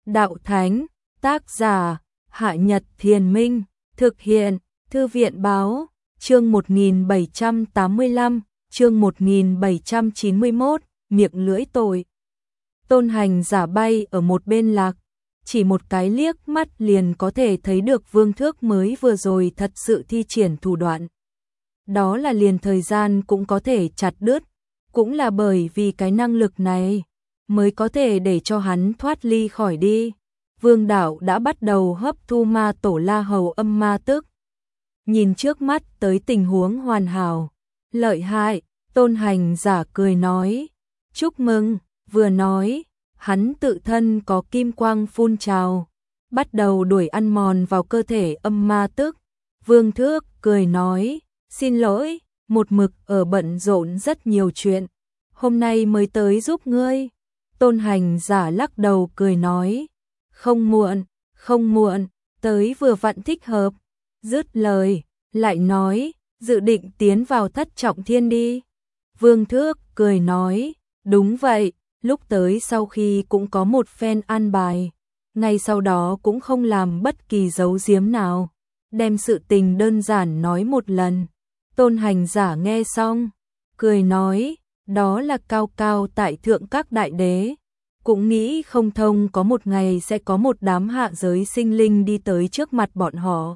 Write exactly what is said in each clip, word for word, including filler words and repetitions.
Đạo Thánh, tác giả, Hạ Nhật Thiền Minh, thực hiện, Thư viện Báo, chương một nghìn bảy trăm tám mươi lăm, chương một nghìn bảy trăm chín mươi mốt, miệng lưỡi tội. Tôn Hành Giả bay ở một bên lạc, chỉ một cái liếc mắt liền có thể thấy được Vương Thước mới vừa rồi thật sự thi triển thủ đoạn. Đó là liền thời gian cũng có thể chặt đứt, cũng là bởi vì cái năng lực này mới có thể để cho hắn thoát ly khỏi đi. Vương đạo đã bắt đầu hấp thu ma tổ La Hầu âm ma tức. Nhìn trước mắt tới tình huống hoàn hảo, lợi hại, Tôn Hành Giả cười nói, chúc mừng, vừa nói, hắn tự thân có kim quang phun trào, bắt đầu đuổi ăn mòn vào cơ thể âm ma tức. Vương Thước cười nói, xin lỗi, một mực ở bận rộn rất nhiều chuyện, hôm nay mới tới giúp ngươi. Tôn Hành Giả lắc đầu cười nói, không muộn, không muộn, tới vừa vặn thích hợp. Dứt lời, lại nói, dự định tiến vào thất trọng thiên đi. Vương Thước cười nói, đúng vậy, lúc tới sau khi cũng có một phen an bài, ngay sau đó cũng không làm bất kỳ giấu giếm nào, đem sự tình đơn giản nói một lần. Tôn Hành Giả nghe xong, cười nói, đó là cao cao tại thượng các đại đế, cũng nghĩ không thông có một ngày sẽ có một đám hạ giới sinh linh đi tới trước mặt bọn họ.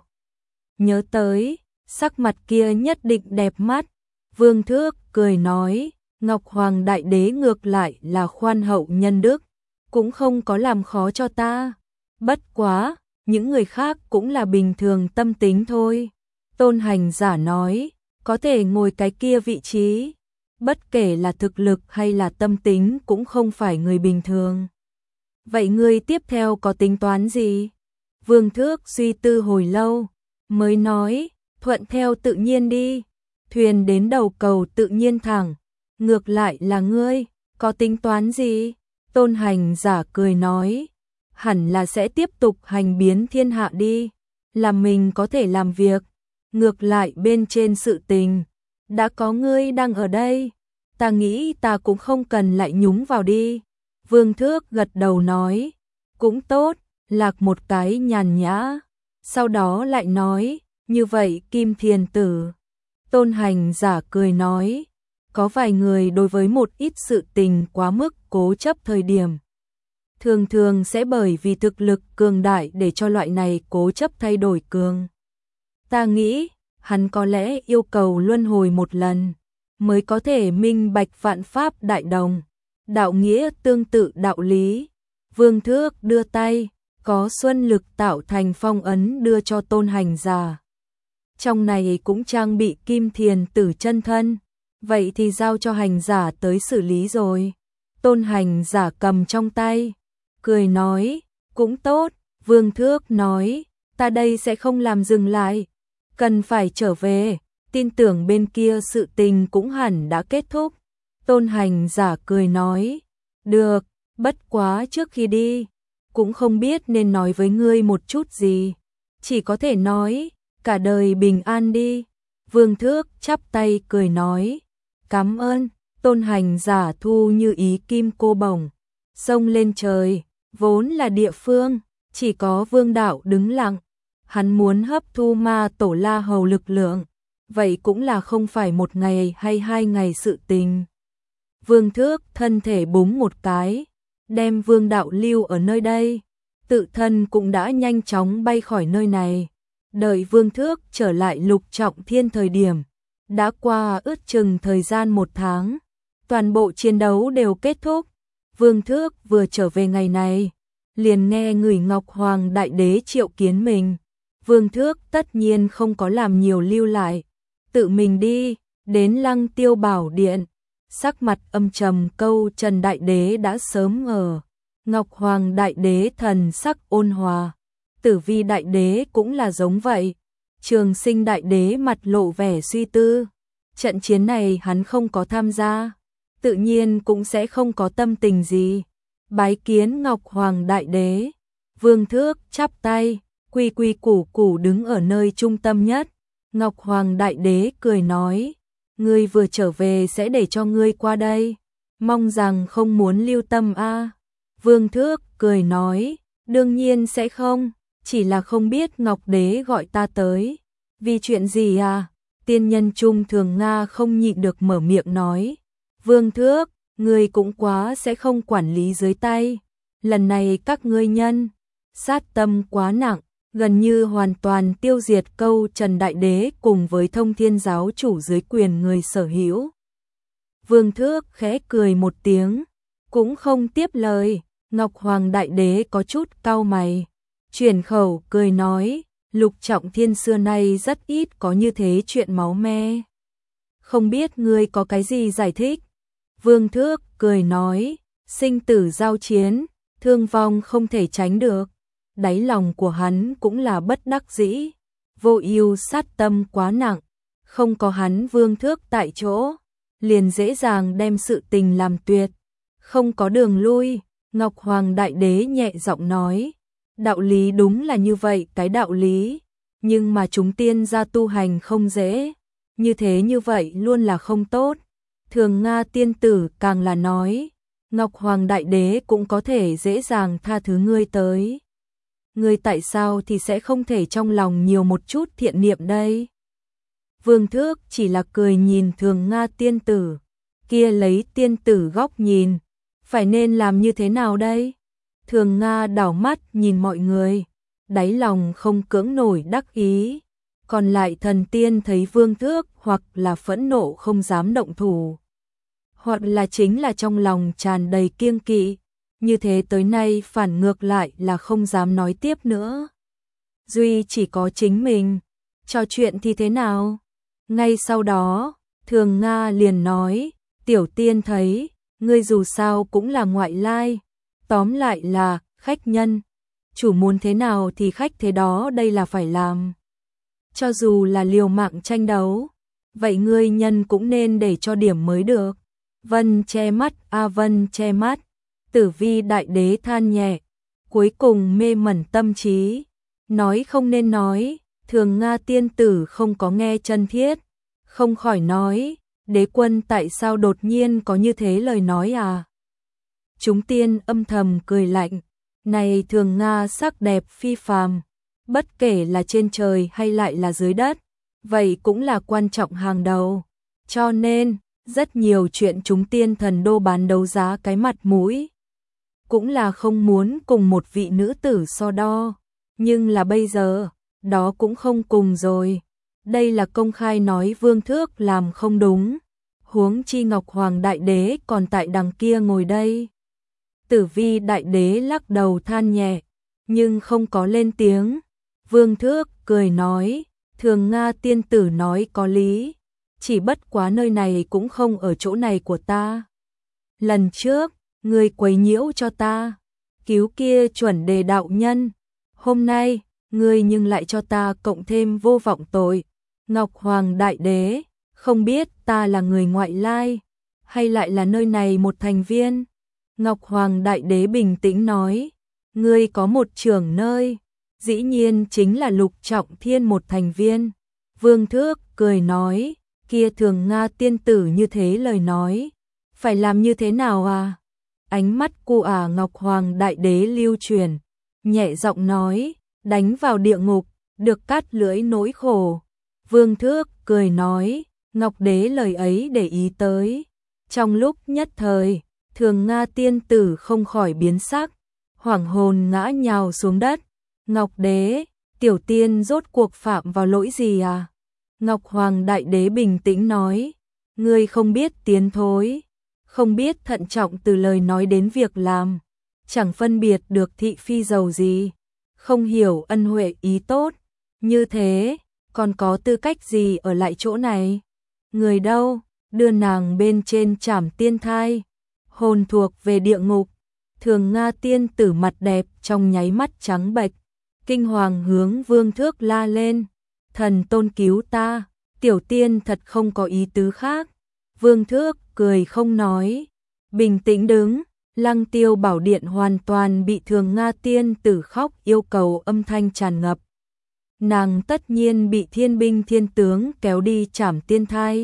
Nhớ tới, sắc mặt kia nhất định đẹp mắt. Vương Thước cười nói, Ngọc Hoàng đại đế ngược lại là khoan hậu nhân đức, cũng không có làm khó cho ta. Bất quá, những người khác cũng là bình thường tâm tính thôi. Tôn Hành Giả nói, có thể ngồi cái kia vị trí, bất kể là thực lực hay là tâm tính cũng không phải người bình thường. Vậy ngươi tiếp theo có tính toán gì? Vương Thước suy tư hồi lâu, mới nói, thuận theo tự nhiên đi, thuyền đến đầu cầu tự nhiên thẳng, ngược lại là ngươi, có tính toán gì? Tôn Hành Giả cười nói, hẳn là sẽ tiếp tục hành biến thiên hạ đi, làm mình có thể làm việc, ngược lại bên trên sự tình, đã có ngươi đang ở đây, ta nghĩ ta cũng không cần lại nhúng vào đi. Vương Thước gật đầu nói, cũng tốt, lạc một cái nhàn nhã, sau đó lại nói, như vậy Kim Thiền Tử. Tôn Hành Giả cười nói, có vài người đối với một ít sự tình quá mức cố chấp thời điểm, thường thường sẽ bởi vì thực lực cường đại để cho loại này cố chấp thay đổi cường. Ta nghĩ, hắn có lẽ yêu cầu luân hồi một lần, mới có thể minh bạch vạn pháp đại đồng, đạo nghĩa tương tự đạo lý. Vương Thước đưa tay, có xuân lực tạo thành phong ấn đưa cho Tôn Hành Giả. Trong này cũng trang bị Kim Thiền Tử chân thân, vậy thì giao cho Hành Giả tới xử lý rồi. Tôn Hành Giả cầm trong tay, cười nói, cũng tốt. Vương Thước nói, ta đây sẽ không làm dừng lại, cần phải trở về, tin tưởng bên kia sự tình cũng hẳn đã kết thúc. Tôn Hành Giả cười nói, được, bất quá trước khi đi, cũng không biết nên nói với ngươi một chút gì, chỉ có thể nói, cả đời bình an đi. Vương Thước chắp tay cười nói, cảm ơn. Tôn Hành Giả thu như ý kim cô bổng, xông lên trời, vốn là địa phương, chỉ có Vương đạo đứng lặng, hắn muốn hấp thu ma tổ La Hầu lực lượng, vậy cũng là không phải một ngày hay hai ngày sự tình. Vương Thước thân thể búng một cái, đem Vương đạo lưu ở nơi đây, tự thân cũng đã nhanh chóng bay khỏi nơi này. Đợi Vương Thước trở lại lục trọng thiên thời điểm, đã qua ước chừng thời gian một tháng, toàn bộ chiến đấu đều kết thúc. Vương Thước vừa trở về ngày này, liền nghe người Ngọc Hoàng đại đế triệu kiến mình. Vương Thước tất nhiên không có làm nhiều lưu lại, tự mình đi đến Lăng Tiêu Bảo Điện, sắc mặt âm trầm câu Trần đại đế đã sớm ở. Ngọc Hoàng đại đế thần sắc ôn hòa, Tử Vi đại đế cũng là giống vậy. Trường Sinh đại đế mặt lộ vẻ suy tư, trận chiến này hắn không có tham gia, tự nhiên cũng sẽ không có tâm tình gì. Bái kiến Ngọc Hoàng đại đế. Vương Thước chắp tay, quy quy củ củ đứng ở nơi trung tâm nhất. Ngọc Hoàng đại đế cười nói, ngươi vừa trở về sẽ để cho ngươi qua đây, mong rằng không muốn lưu tâm a. Vương Thước cười nói, Đương nhiên sẽ không, chỉ là không biết Ngọc Đế gọi ta tới. Vì chuyện gì à? Tiên nhân Trung Thường Nga không nhịn được mở miệng nói. Vương Thước, ngươi cũng quá sẽ không quản lý dưới tay. Lần này các ngươi nhân, sát tâm quá nặng, gần như hoàn toàn tiêu diệt câu Trần Đại Đế cùng với Thông Thiên giáo chủ dưới quyền người sở hữu. Vương Thước khẽ cười một tiếng, cũng không tiếp lời. Ngọc Hoàng Đại Đế có chút cau mày, chuyển khẩu cười nói, Lục Trọng Thiên xưa nay rất ít có như thế chuyện máu me. Không biết ngươi có cái gì giải thích? Vương Thước cười nói, sinh tử giao chiến, thương vong không thể tránh được. Đáy lòng của hắn cũng là bất đắc dĩ, vô ưu sát tâm quá nặng, không có hắn Vương Thước tại chỗ, liền dễ dàng đem sự tình làm tuyệt, không có đường lui. Ngọc Hoàng Đại Đế nhẹ giọng nói, đạo lý đúng là như vậy cái đạo lý, nhưng mà chúng tiên gia tu hành không dễ, như thế như vậy luôn là không tốt. Thường Nga tiên tử càng là nói, Ngọc Hoàng Đại Đế cũng có thể dễ dàng tha thứ ngươi tới. Ngươi tại sao thì sẽ không thể trong lòng nhiều một chút thiện niệm đây? Vương Thước chỉ là cười nhìn Thường Nga tiên tử, kia lấy tiên tử góc nhìn, phải nên làm như thế nào đây? Thường Nga đảo mắt nhìn mọi người, đáy lòng không cưỡng nổi đắc ý, còn lại thần tiên thấy Vương Thước hoặc là phẫn nộ không dám động thủ, hoặc là chính là trong lòng tràn đầy kiêng kỵ, như thế tới nay phản ngược lại là không dám nói tiếp nữa. Duy chỉ có chính mình, trò chuyện thì thế nào? Ngay sau đó, Thường Nga liền nói, tiểu tiên thấy, ngươi dù sao cũng là ngoại lai, tóm lại là khách nhân, chủ muốn thế nào thì khách thế đó, đây là phải làm. Cho dù là liều mạng tranh đấu, vậy ngươi nhân cũng nên để cho điểm mới được. Vân che mắt, a Vân che mắt, Tử Vi Đại Đế than nhẹ, cuối cùng mê mẩn tâm trí, nói không nên nói. Thường Nga tiên tử không có nghe chân thiết, không khỏi nói, đế quân tại sao đột nhiên có như thế lời nói à? Chúng tiên âm thầm cười lạnh, này Thường Nga sắc đẹp phi phàm, bất kể là trên trời hay lại là dưới đất, vậy cũng là quan trọng hàng đầu, cho nên rất nhiều chuyện chúng tiên thần đô bán đấu giá cái mặt mũi, cũng là không muốn cùng một vị nữ tử so đo, nhưng là bây giờ, đó cũng không cùng rồi. Đây là công khai nói Vương Thước làm không đúng, huống chi Ngọc Hoàng Đại Đế còn tại đằng kia ngồi đây. Tử Vi Đại Đế lắc đầu than nhẹ, nhưng không có lên tiếng. Vương Thước cười nói, Thường Nga tiên tử nói có lý, chỉ bất quá nơi này cũng không ở chỗ này của ta. Lần trước, ngươi quấy nhiễu cho ta, cứu kia chuẩn đề đạo nhân, hôm nay, ngươi nhưng lại cho ta cộng thêm vô vọng tội. Ngọc Hoàng Đại Đế, không biết ta là người ngoại lai, hay lại là nơi này một thành viên? Ngọc Hoàng Đại Đế bình tĩnh nói, ngươi có một trưởng nơi, dĩ nhiên chính là Lục Trọng Thiên một thành viên. Vương Thước cười nói, kia Thường Nga tiên tử như thế lời nói, phải làm như thế nào à? Ánh mắt cu ả Ngọc Hoàng Đại Đế lưu truyền, nhẹ giọng nói, đánh vào địa ngục, được cắt lưỡi nỗi khổ. Vương Thước cười nói, Ngọc Đế lời ấy để ý tới. Trong lúc nhất thời, Thường Nga tiên tử không khỏi biến sắc, hoảng hồn ngã nhào xuống đất. Ngọc Đế, tiểu tiên rốt cuộc phạm vào lỗi gì à? Ngọc Hoàng Đại Đế bình tĩnh nói, ngươi không biết tiến thối, không biết thận trọng từ lời nói đến việc làm, chẳng phân biệt được thị phi giàu gì, không hiểu ân huệ ý tốt, như thế, còn có tư cách gì ở lại chỗ này? Người đâu, đưa nàng bên trên trảm tiên thai, hồn thuộc về địa ngục. Thường Nga tiên tử mặt đẹp trong nháy mắt trắng bệch, kinh hoàng hướng Vương Thước la lên, thần tôn cứu ta, tiểu tiên thật không có ý tứ khác. Vương Thước cười không nói, bình tĩnh đứng. Lăng Tiêu Bảo Điện hoàn toàn bị Thường Nga tiên tử khóc yêu cầu âm thanh tràn ngập. Nàng tất nhiên bị thiên binh thiên tướng kéo đi trảm tiên thai,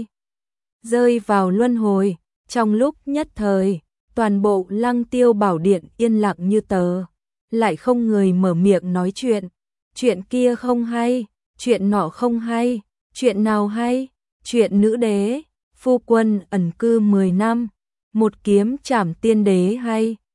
rơi vào luân hồi. Trong lúc nhất thời, toàn bộ Lăng Tiêu Bảo Điện yên lặng như tờ. lại không người mở miệng nói chuyện. Chuyện kia không hay, chuyện nọ không hay, chuyện nào hay? Chuyện nữ đế, phu quân ẩn cư mười năm, một kiếm trảm tiên đế hay.